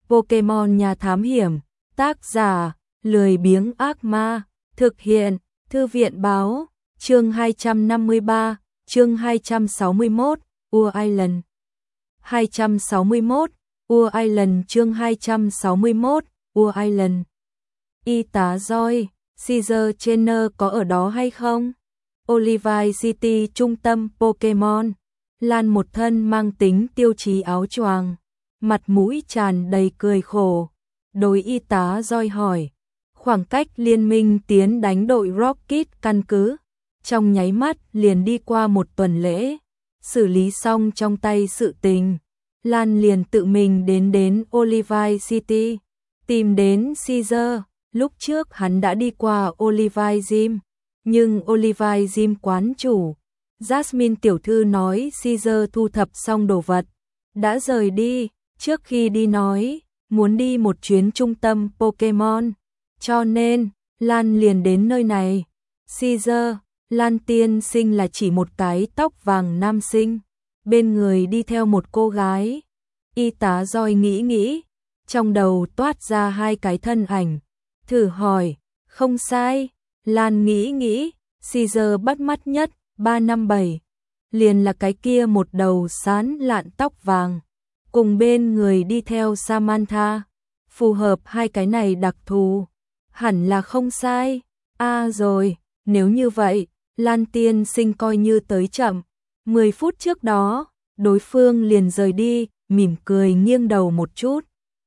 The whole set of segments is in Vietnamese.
Pokemon nhà thám hiểm, tác giả, lười biếng ác ma, thực hiện, thư viện báo, chương 253, chương 261, Ur Island. 261, Ur Island chương 261, Ur Island. Y tá Joy, Caesar Trainer có ở đó hay không? Olivine City trung tâm Pokemon. Lan một thân mang tính tiêu chí áo choàng, mặt mũi tràn đầy cười khổ. Đối y tá Joy hỏi, khoảng cách liên minh tiến đánh đội Rocket căn cứ, trong nháy mắt liền đi qua một tuần lễ, xử lý xong trong tay sự tình. Lan liền tự mình đến Olivine City, tìm đến Caesar. Lúc trước hắn đã đi qua Olivine Gym, nhưng Olivine Gym quán chủ Jasmine tiểu thư nói Caesar thu thập xong đồ vật, đã rời đi. Trước khi đi nói, muốn đi một chuyến trung tâm Pokemon, cho nên Lan liền đến nơi này. Caesar, Lan tiên sinh là chỉ một cái tóc vàng nam sinh, bên người đi theo một cô gái. Y tá Joy nghĩ, trong đầu toát ra hai cái thân ảnh, thử hỏi, không sai. Lan nghĩ, Caesar bắt mắt nhất, 357, liền là cái kia một đầu sán lạn tóc vàng, cùng bên người đi theo Samantha, phù hợp hai cái này đặc thù, hẳn là không sai. Rồi, nếu như vậy, Lan tiên sinh coi như tới chậm, 10 phút trước đó, đối phương liền rời đi, mỉm cười nghiêng đầu một chút.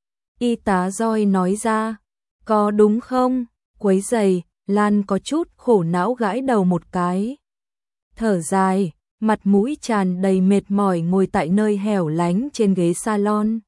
Y tá Joy nói ra, có đúng không? Quấy rầy. Lan có chút khổ não gãi đầu một cái, thở dài, mặt mũi tràn đầy mệt mỏi ngồi tại nơi hẻo lánh trên ghế salon.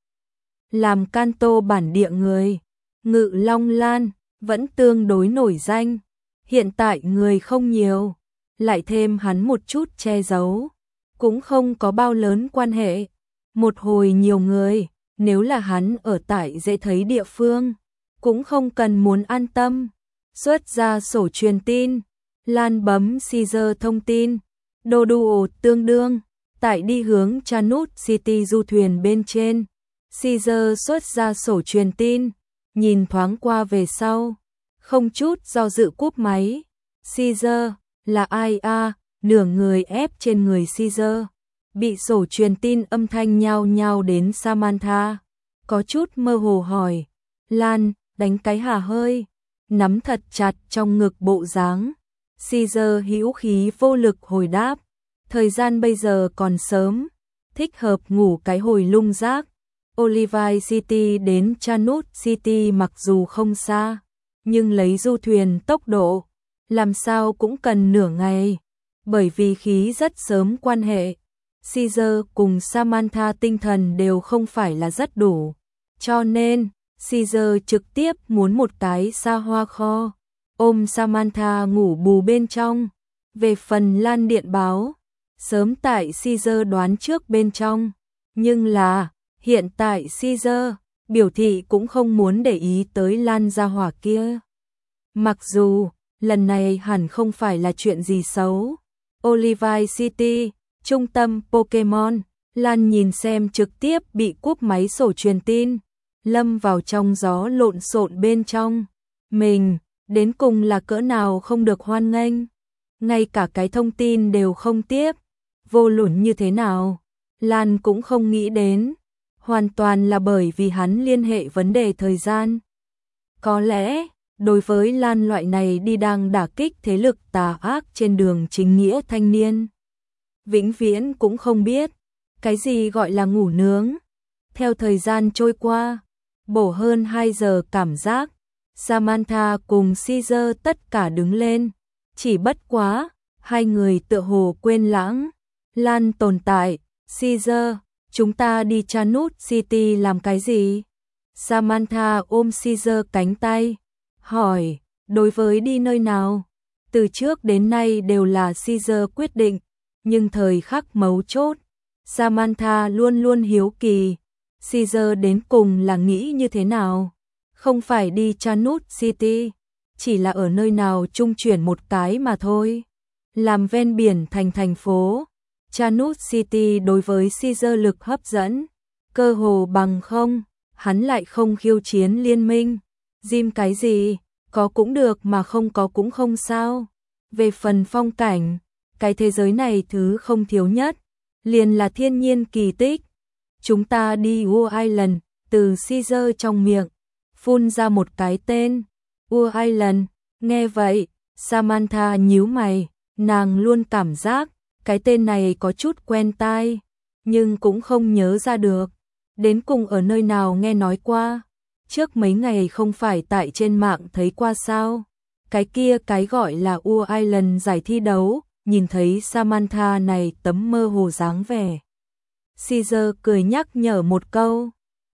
Làm Kanto bản địa người, Ngự Long Lan vẫn tương đối nổi danh, hiện tại người không nhiều, lại thêm hắn một chút che giấu, cũng không có bao lớn quan hệ. Một hồi nhiều người, nếu là hắn ở tại dễ thấy địa phương, cũng không cần muốn an tâm. Xuất ra sổ truyền tin, Lan bấm Caesar thông tin, đồ đủ tương đương, tại đi hướng Chanut City du thuyền bên trên. Caesar xuất ra sổ truyền tin, nhìn thoáng qua về sau, không chút do dự cúp máy. Caesar, là ai a? Nửa người ép trên người Caesar, bị sổ truyền tin âm thanh nhao nhao đến Samantha, có chút mơ hồ hỏi, Lan, đánh cái hà hơi. Nắm thật chặt trong ngực bộ dáng. Caesar hữu khí vô lực hồi đáp, thời gian bây giờ còn sớm, thích hợp ngủ cái hồi lung rác. Olivine City đến Chanut City mặc dù không xa, nhưng lấy du thuyền tốc độ, làm sao cũng cần nửa ngày, bởi vì khí rất sớm quan hệ. Caesar cùng Samantha tinh thần đều không phải là rất đủ, cho nên Caesar trực tiếp muốn một cái xa hoa kho, ôm Samantha ngủ bù bên trong. Về phần Lan điện báo, sớm tại Caesar đoán trước bên trong, nhưng là, hiện tại Caesar biểu thị cũng không muốn để ý tới Lan gia hỏa kia. Mặc dù, lần này hẳn không phải là chuyện gì xấu. Olivine City, trung tâm Pokemon, Lan nhìn xem trực tiếp bị cúp máy sổ truyền tin, lâm vào trong gió lộn xộn bên trong. Mình, đến cùng là cỡ nào không được hoan nghênh, ngay cả cái thông tin đều không tiếp, vô luận như thế nào, Lan cũng không nghĩ đến, hoàn toàn là bởi vì hắn liên hệ vấn đề thời gian. Có lẽ, đối với Lan loại này đi đang đả kích thế lực tà ác trên đường chính nghĩa thanh niên, vĩnh viễn cũng không biết, cái gì gọi là ngủ nướng. Theo thời gian trôi qua, bổ hơn 2 giờ cảm giác, Samantha cùng Caesar tất cả đứng lên, chỉ bất quá, hai người tựa hồ quên lãng Lan tồn tại. Caesar, chúng ta đi Chanut City làm cái gì? Samantha ôm Caesar cánh tay, hỏi, đối với đi nơi nào? Từ trước đến nay đều là Caesar quyết định, nhưng thời khắc mấu chốt, Samantha luôn luôn hiếu kỳ, Caesar đến cùng là nghĩ như thế nào? Không phải đi Chanut City, chỉ là ở nơi nào trung chuyển một cái mà thôi. Làm ven biển thành phố, Chanut City đối với Caesar lực hấp dẫn, cơ hồ bằng không. hắn lại không khiêu chiến liên minh. Gym cái gì, có cũng được mà không có cũng không sao. Về phần phong cảnh, cái thế giới này thứ không thiếu nhất, liền là thiên nhiên kỳ tích. Chúng ta đi Ua Island, từ Caesar trong miệng, phun ra một cái tên. Ua Island, nghe vậy, Samantha nhíu mày, nàng luôn cảm giác, cái tên này có chút quen tai, nhưng cũng không nhớ ra được. Đến cùng ở nơi nào nghe nói qua, trước mấy ngày không phải tại trên mạng thấy qua sao. Cái kia cái gọi là Ua Island giải thi đấu, nhìn thấy Samantha này tấm mơ hồ dáng vẻ. Caesar cười nhắc nhở một câu.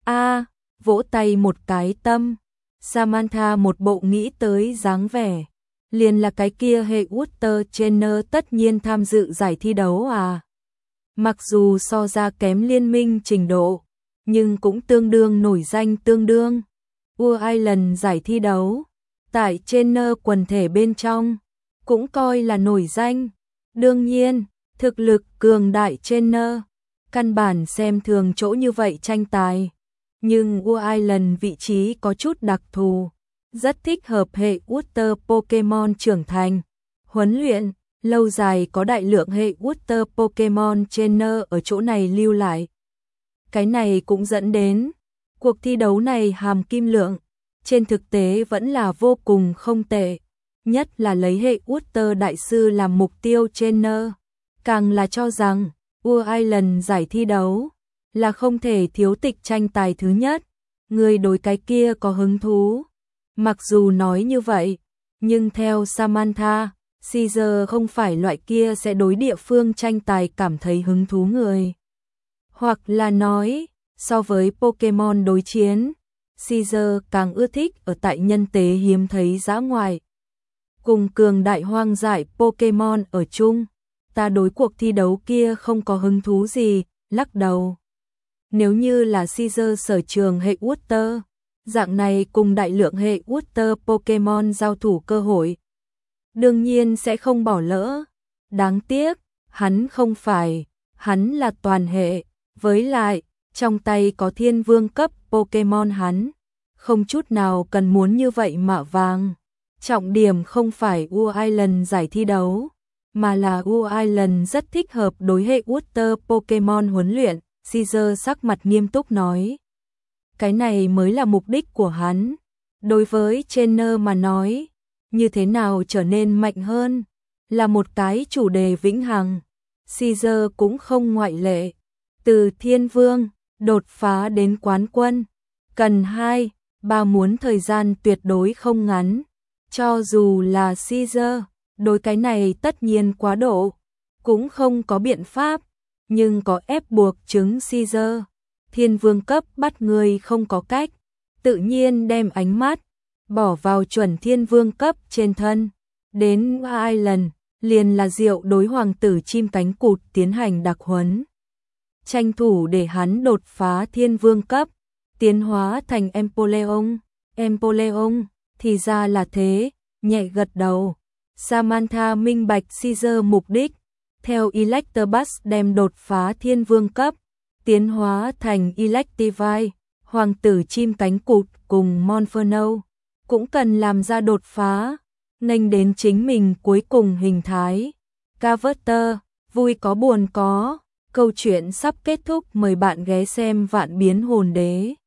Vỗ tay một cái tâm. Samantha một bộ nghĩ tới dáng vẻ. Liền là cái kia hệ Walter Jenner tất nhiên tham dự giải thi đấu à. Mặc dù so ra kém liên minh trình độ, nhưng cũng tương đương nổi danh tương đương. Ua Island giải thi đấu, tại Jenner quần thể bên trong, cũng coi là nổi danh. Đương nhiên, thực lực cường đại Jenner, căn bản xem thường chỗ như vậy tranh tài. Nhưng Ua Island vị trí có chút đặc thù, rất thích hợp hệ Water Pokemon trưởng thành. Huấn luyện, lâu dài có đại lượng hệ Water Pokemon Trainer ở chỗ này lưu lại. Cái này cũng dẫn đến, cuộc thi đấu này hàm kim lượng, trên thực tế vẫn là vô cùng không tệ. Nhất là lấy hệ Water đại sư làm mục tiêu Trainer. Càng là cho rằng, Ua Island giải thi đấu là không thể thiếu tịch tranh tài thứ nhất, người đối cái kia có hứng thú. Mặc dù nói như vậy, nhưng theo Samantha, Caesar không phải loại kia sẽ đối địa phương tranh tài cảm thấy hứng thú người. Hoặc là nói, so với Pokemon đối chiến, Caesar càng ưa thích ở tại nhân tế hiếm thấy dã ngoại. Cùng cường đại hoang dại Pokemon ở chung, ta đối cuộc thi đấu kia không có hứng thú gì, lắc đầu. Nếu như là Caesar sở trường hệ Water, dạng này cùng đại lượng hệ Water Pokemon giao thủ cơ hội, đương nhiên sẽ không bỏ lỡ. Đáng tiếc, hắn không phải, hắn là toàn hệ, với lại, trong tay có thiên vương cấp Pokemon hắn, không chút nào cần muốn như vậy mạ vàng. Trọng điểm không phải Ua Island giải thi đấu, mà là Ua Island rất thích hợp đối hệ Water Pokemon huấn luyện. Caesar sắc mặt nghiêm túc nói. Cái này mới là mục đích của hắn. Đối với trainer mà nói, như thế nào trở nên mạnh hơn, là một cái chủ đề vĩnh hằng. Caesar cũng không ngoại lệ. Từ thiên vương, đột phá đến quán quân, cần 2-3 muốn thời gian tuyệt đối không ngắn. Cho dù là Caesar, đối cái này tất nhiên quá độ, cũng không có biện pháp. Nhưng có ép buộc chứng Caesar, thiên vương cấp bắt người không có cách, tự nhiên đem ánh mắt bỏ vào chuẩn thiên vương cấp trên thân. Đến Island, liền là Diệu đối hoàng tử chim cánh cụt tiến hành đặc huấn. Tranh thủ để hắn đột phá thiên vương cấp, tiến hóa thành Empoleon. Empoleon, thì ra là thế, nhẹ gật đầu. Samantha minh bạch Caesar mục đích. Theo Electabuzz đem đột phá thiên vương cấp, tiến hóa thành Electivire, hoàng tử chim cánh cụt cùng Monferno, cũng cần làm ra đột phá, nghênh đến chính mình cuối cùng hình thái. Carver, vui có buồn có, câu chuyện sắp kết thúc, mời bạn ghé xem Vạn Biến Hồn Đế.